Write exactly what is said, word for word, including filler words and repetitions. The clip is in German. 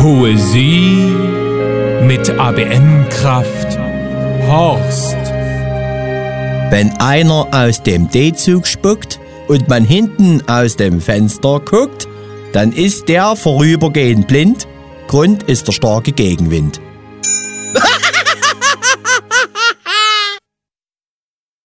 Poesie mit A B M-Kraft Horst. Wenn einer aus dem D-Zug spuckt und man hinten aus dem Fenster guckt, dann ist der vorübergehend blind. Grund ist der starke Gegenwind.